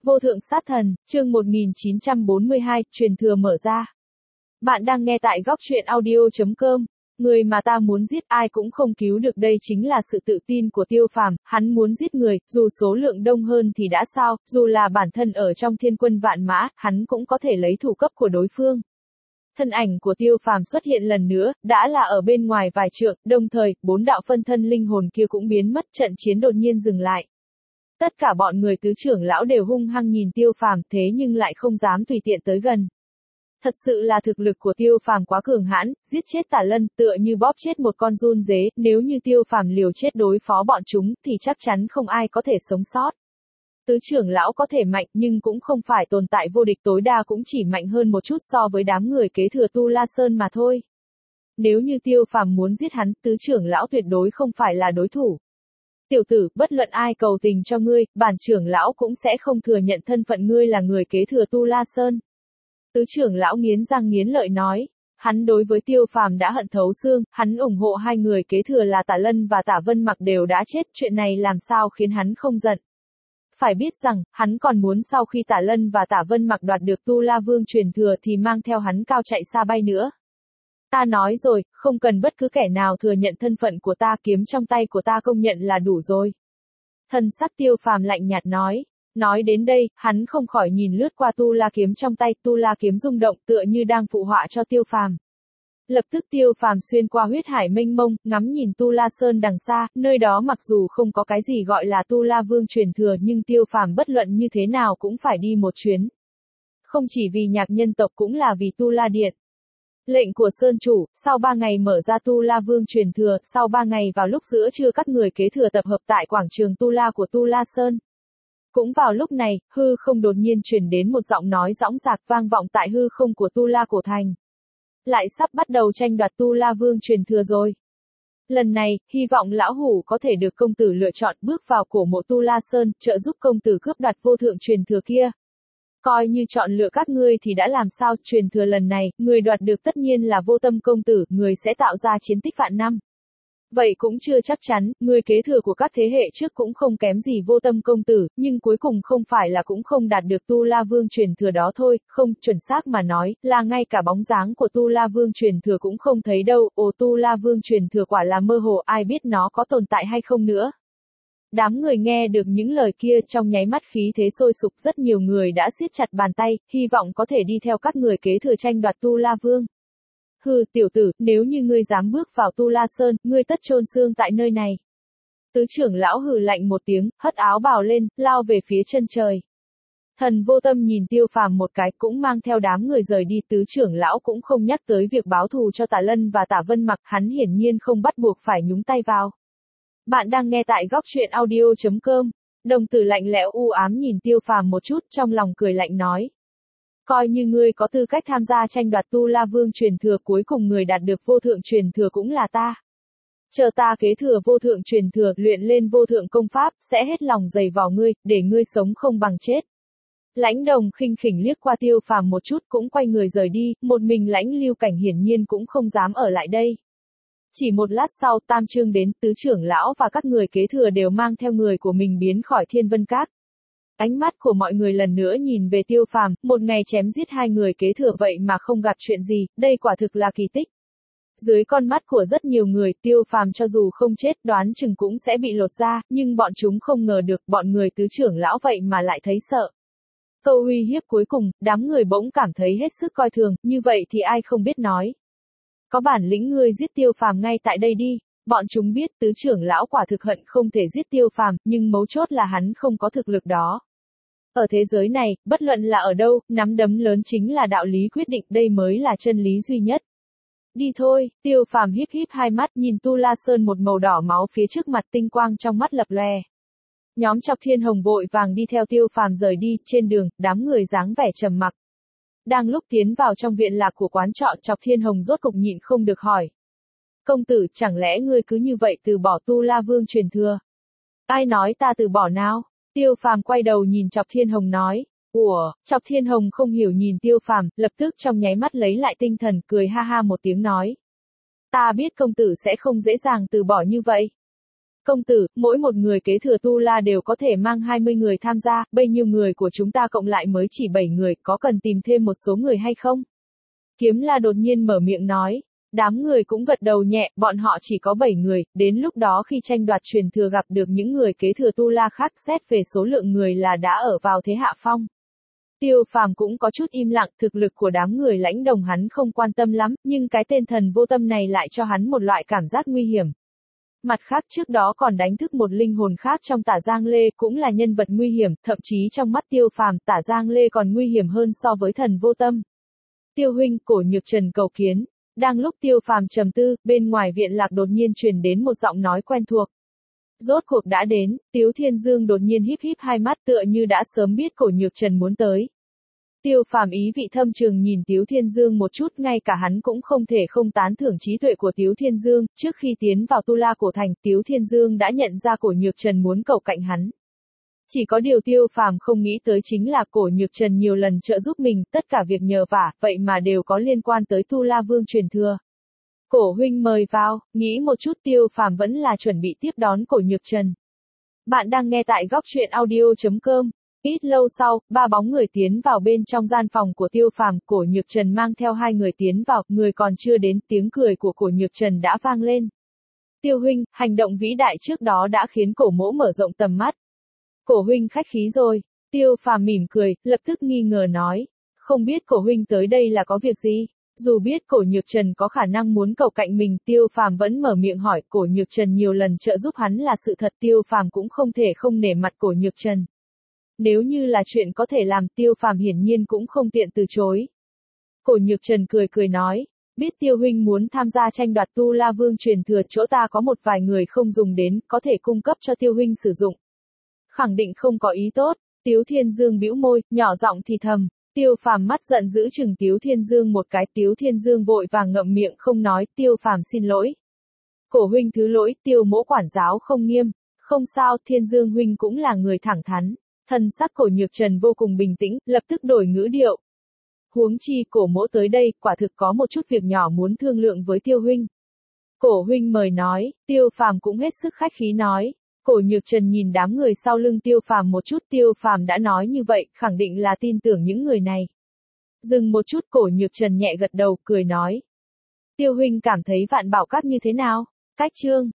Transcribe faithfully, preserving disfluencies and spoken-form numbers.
Vô thượng sát thần, chương một nghìn chín trăm bốn mươi hai, truyền thừa mở ra. Bạn đang nghe tại góc truyện audio.com. Người mà ta muốn giết ai cũng không cứu được, đây chính là sự tự tin của Tiêu Phàm. Hắn muốn giết người, dù số lượng đông hơn thì đã sao, dù là bản thân ở trong thiên quân vạn mã, hắn cũng có thể lấy thủ cấp của đối phương. Thân ảnh của Tiêu Phàm xuất hiện lần nữa, đã là ở bên ngoài vài trượng, đồng thời, bốn đạo phân thân linh hồn kia cũng biến mất, trận chiến đột nhiên dừng lại. Tất cả bọn người tứ trưởng lão đều hung hăng nhìn Tiêu Phàm, thế nhưng lại không dám tùy tiện tới gần. Thật sự là thực lực của Tiêu Phàm quá cường hãn, giết chết Tả Lân tựa như bóp chết một con giun dế, nếu như Tiêu Phàm liều chết đối phó bọn chúng thì chắc chắn không ai có thể sống sót. Tứ trưởng lão có thể mạnh nhưng cũng không phải tồn tại vô địch, tối đa cũng chỉ mạnh hơn một chút so với đám người kế thừa Tu La Sơn mà thôi. Nếu như Tiêu Phàm muốn giết hắn, tứ trưởng lão tuyệt đối không phải là đối thủ. Tiểu tử, bất luận ai cầu tình cho ngươi, bản trưởng lão cũng sẽ không thừa nhận thân phận ngươi là người kế thừa Tu La Sơn. Tứ trưởng lão nghiến răng nghiến lợi nói, hắn đối với Tiêu Phàm đã hận thấu xương, hắn ủng hộ hai người kế thừa là Tả Lân và Tả Vân Mặc đều đã chết, chuyện này làm sao khiến hắn không giận. Phải biết rằng, hắn còn muốn sau khi Tả Lân và Tả Vân Mặc đoạt được Tu La Vương truyền thừa thì mang theo hắn cao chạy xa bay nữa. Ta nói rồi, không cần bất cứ kẻ nào thừa nhận thân phận của ta, kiếm trong tay của ta công nhận là đủ rồi. Thần sắc Tiêu Phàm lạnh nhạt nói. Nói đến đây, hắn không khỏi nhìn lướt qua Tu La kiếm trong tay, Tu La kiếm rung động tựa như đang phụ họa cho Tiêu Phàm. Lập tức Tiêu Phàm xuyên qua huyết hải mênh mông, ngắm nhìn Tu La Sơn đằng xa, nơi đó mặc dù không có cái gì gọi là Tu La Vương truyền thừa nhưng Tiêu Phàm bất luận như thế nào cũng phải đi một chuyến. Không chỉ vì nhạc nhân tộc cũng là vì Tu La Điện. Lệnh của Sơn Chủ, sau ba ngày mở ra Tu La Vương truyền thừa, sau ba ngày vào lúc giữa trưa các người kế thừa tập hợp tại quảng trường Tu La của Tu La Sơn. Cũng vào lúc này, hư không đột nhiên truyền đến một giọng nói dõng dạc vang vọng tại hư không của Tu La cổ thành. Lại sắp bắt đầu tranh đoạt Tu La Vương truyền thừa rồi. Lần này, hy vọng lão hủ có thể được công tử lựa chọn bước vào cổ mộ Tu La Sơn, trợ giúp công tử cướp đoạt vô thượng truyền thừa kia. Coi như chọn lựa các ngươi thì đã làm sao, truyền thừa lần này, người đoạt được tất nhiên là Vô Tâm công tử, người sẽ tạo ra chiến tích vạn năm. Vậy cũng chưa chắc chắn, người kế thừa của các thế hệ trước cũng không kém gì Vô Tâm công tử, nhưng cuối cùng không phải là cũng không đạt được Tu La Vương truyền thừa đó thôi, không, chuẩn xác mà nói, là ngay cả bóng dáng của Tu La Vương truyền thừa cũng không thấy đâu, ồ Tu La Vương truyền thừa quả là mơ hồ, ai biết nó có tồn tại hay không nữa. Đám người nghe được những lời kia trong nháy mắt khí thế sôi sục, rất nhiều người đã siết chặt bàn tay, hy vọng có thể đi theo các người kế thừa tranh đoạt Tu La Vương. Hừ, tiểu tử, nếu như ngươi dám bước vào Tu La Sơn, ngươi tất chôn xương tại nơi này. Tứ trưởng lão hừ lạnh một tiếng, hất áo bào lên, lao về phía chân trời. Thần Vô Tâm nhìn Tiêu Phàm một cái, cũng mang theo đám người rời đi, tứ trưởng lão cũng không nhắc tới việc báo thù cho Tả Lân và Tả Vân Mặc, hắn hiển nhiên không bắt buộc phải nhúng tay vào. Bạn đang nghe tại góc truyện audio.com. Đồng tử lạnh lẽo u ám nhìn Tiêu Phàm một chút, trong lòng cười lạnh nói. Coi như ngươi có tư cách tham gia tranh đoạt Tu La Vương truyền thừa, cuối cùng người đạt được vô thượng truyền thừa cũng là ta. Chờ ta kế thừa vô thượng truyền thừa, luyện lên vô thượng công pháp, sẽ hết lòng giày vò ngươi, để ngươi sống không bằng chết. Lãnh Đồng khinh khỉnh liếc qua Tiêu Phàm một chút cũng quay người rời đi, một mình Lãnh Lưu Cảnh hiển nhiên cũng không dám ở lại đây. Chỉ một lát sau, Tam Trương đến, tứ trưởng lão và các người kế thừa đều mang theo người của mình biến khỏi Thiên Vân Các. Ánh mắt của mọi người lần nữa nhìn về Tiêu Phàm, một ngày chém giết hai người kế thừa vậy mà không gặp chuyện gì, đây quả thực là kỳ tích. Dưới con mắt của rất nhiều người, Tiêu Phàm cho dù không chết đoán chừng cũng sẽ bị lột da, nhưng bọn chúng không ngờ được bọn người tứ trưởng lão vậy mà lại thấy sợ. Câu uy hiếp cuối cùng, đám người bỗng cảm thấy hết sức coi thường, như vậy thì ai không biết nói. Có bản lĩnh ngươi giết Tiêu Phàm ngay tại đây đi. Bọn chúng biết tứ trưởng lão quả thực hận không thể giết Tiêu Phàm, nhưng mấu chốt là hắn không có thực lực đó. Ở thế giới này, bất luận là ở đâu, nắm đấm lớn chính là đạo lý quyết định, đây mới là chân lý duy nhất. Đi thôi, Tiêu Phàm híp híp hai mắt nhìn Tu La Sơn một màu đỏ máu phía trước mặt, tinh quang trong mắt lập lòe. Nhóm Chọc Thiên Hồng vội vàng đi theo Tiêu Phàm rời đi, trên đường, đám người dáng vẻ trầm mặc. Đang lúc tiến vào trong viện lạc của quán trọ, Chọc Thiên Hồng rốt cục nhịn không được hỏi. Công tử, chẳng lẽ ngươi cứ như vậy từ bỏ Tu La Vương truyền thừa? Ai nói ta từ bỏ nào? Tiêu Phàm quay đầu nhìn Chọc Thiên Hồng nói. Ủa, Chọc Thiên Hồng không hiểu nhìn Tiêu Phàm, lập tức trong nháy mắt lấy lại tinh thần, cười ha ha một tiếng nói. Ta biết công tử sẽ không dễ dàng từ bỏ như vậy. Công tử, mỗi một người kế thừa tu la đều có thể mang hai mươi người tham gia, bấy nhiêu người của chúng ta cộng lại mới chỉ bảy người, có cần tìm thêm một số người hay không? Kiếm La đột nhiên mở miệng nói. Đám người cũng gật đầu nhẹ, bọn họ chỉ có bảy người, đến lúc đó khi tranh đoạt truyền thừa gặp được những người kế thừa tu la khác, xét về số lượng người là đã ở vào thế hạ phong. Tiêu Phàm cũng có chút im lặng, thực lực của đám người lãnh đồng hắn không quan tâm lắm, nhưng cái tên thần vô tâm này lại cho hắn một loại cảm giác nguy hiểm. Mặt khác trước đó còn đánh thức một linh hồn khác trong Tả Giang Lê, cũng là nhân vật nguy hiểm, thậm chí trong mắt Tiêu Phàm, Tả Giang Lê còn nguy hiểm hơn so với thần vô tâm. Tiêu huynh, Cổ Nhược Trần cầu kiến. Đang lúc Tiêu Phàm trầm tư, bên ngoài viện lạc đột nhiên truyền đến một giọng nói quen thuộc. Rốt cuộc đã đến, Tiếu Thiên Dương đột nhiên híp híp hai mắt tựa như đã sớm biết Cổ Nhược Trần muốn tới. Tiêu Phàm ý vị thâm trường nhìn Tiếu Thiên Dương một chút, ngay cả hắn cũng không thể không tán thưởng trí tuệ của Tiếu Thiên Dương, trước khi tiến vào Tu La Cổ Thành, Tiếu Thiên Dương đã nhận ra Cổ Nhược Trần muốn cầu cạnh hắn. Chỉ có điều Tiêu Phàm không nghĩ tới chính là Cổ Nhược Trần nhiều lần trợ giúp mình, tất cả việc nhờ vả, vậy mà đều có liên quan tới Tu La Vương truyền thừa. Cổ huynh mời vào, nghĩ một chút Tiêu Phàm vẫn là chuẩn bị tiếp đón Cổ Nhược Trần. Bạn đang nghe tại góc truyện audio chấm com. Ít lâu sau, ba bóng người tiến vào bên trong gian phòng của Tiêu Phàm, Cổ Nhược Trần mang theo hai người tiến vào, người còn chưa đến, tiếng cười của Cổ Nhược Trần đã vang lên. Tiêu huynh, hành động vĩ đại trước đó đã khiến Cổ mỗ mở rộng tầm mắt. Cổ huynh khách khí rồi. Tiêu Phàm mỉm cười, lập tức nghi ngờ nói. Không biết Cổ huynh tới đây là có việc gì? Dù biết Cổ Nhược Trần có khả năng muốn cầu cạnh mình, Tiêu Phàm vẫn mở miệng hỏi. Cổ Nhược Trần nhiều lần trợ giúp hắn là sự thật, Tiêu Phàm cũng không thể không nể mặt Cổ Nhược Trần. Nếu như là chuyện có thể làm, Tiêu Phàm hiển nhiên cũng không tiện từ chối. Cổ Nhược Trần cười cười nói. Biết Tiêu huynh muốn tham gia tranh đoạt Tu La Vương truyền thừa, chỗ ta có một vài người không dùng đến, có thể cung cấp cho Tiêu huynh sử dụng. Khẳng định không có ý tốt. Tiếu Thiên Dương bĩu môi, nhỏ giọng thì thầm. Tiêu Phàm mắt giận dữ chừng Tiếu Thiên Dương một cái, Tiếu Thiên Dương vội vàng ngậm miệng không nói, Tiêu Phàm xin lỗi. Cổ huynh thứ lỗi, Tiêu mỗ quản giáo không nghiêm. Không sao, Thiên Dương huynh cũng là người thẳng thắn. Thần sắc Cổ Nhược Trần vô cùng bình tĩnh, lập tức đổi ngữ điệu. Huống chi, Cổ mỗ tới đây, quả thực có một chút việc nhỏ muốn thương lượng với Tiêu huynh. Cổ huynh mời nói, Tiêu Phàm cũng hết sức khách khí nói. Cổ Nhược Trần nhìn đám người sau lưng Tiêu Phàm một chút, Tiêu Phàm đã nói như vậy, khẳng định là tin tưởng những người này. Dừng một chút, Cổ Nhược Trần nhẹ gật đầu, cười nói. Tiêu huynh cảm thấy Vạn Bảo Các như thế nào? Cách chương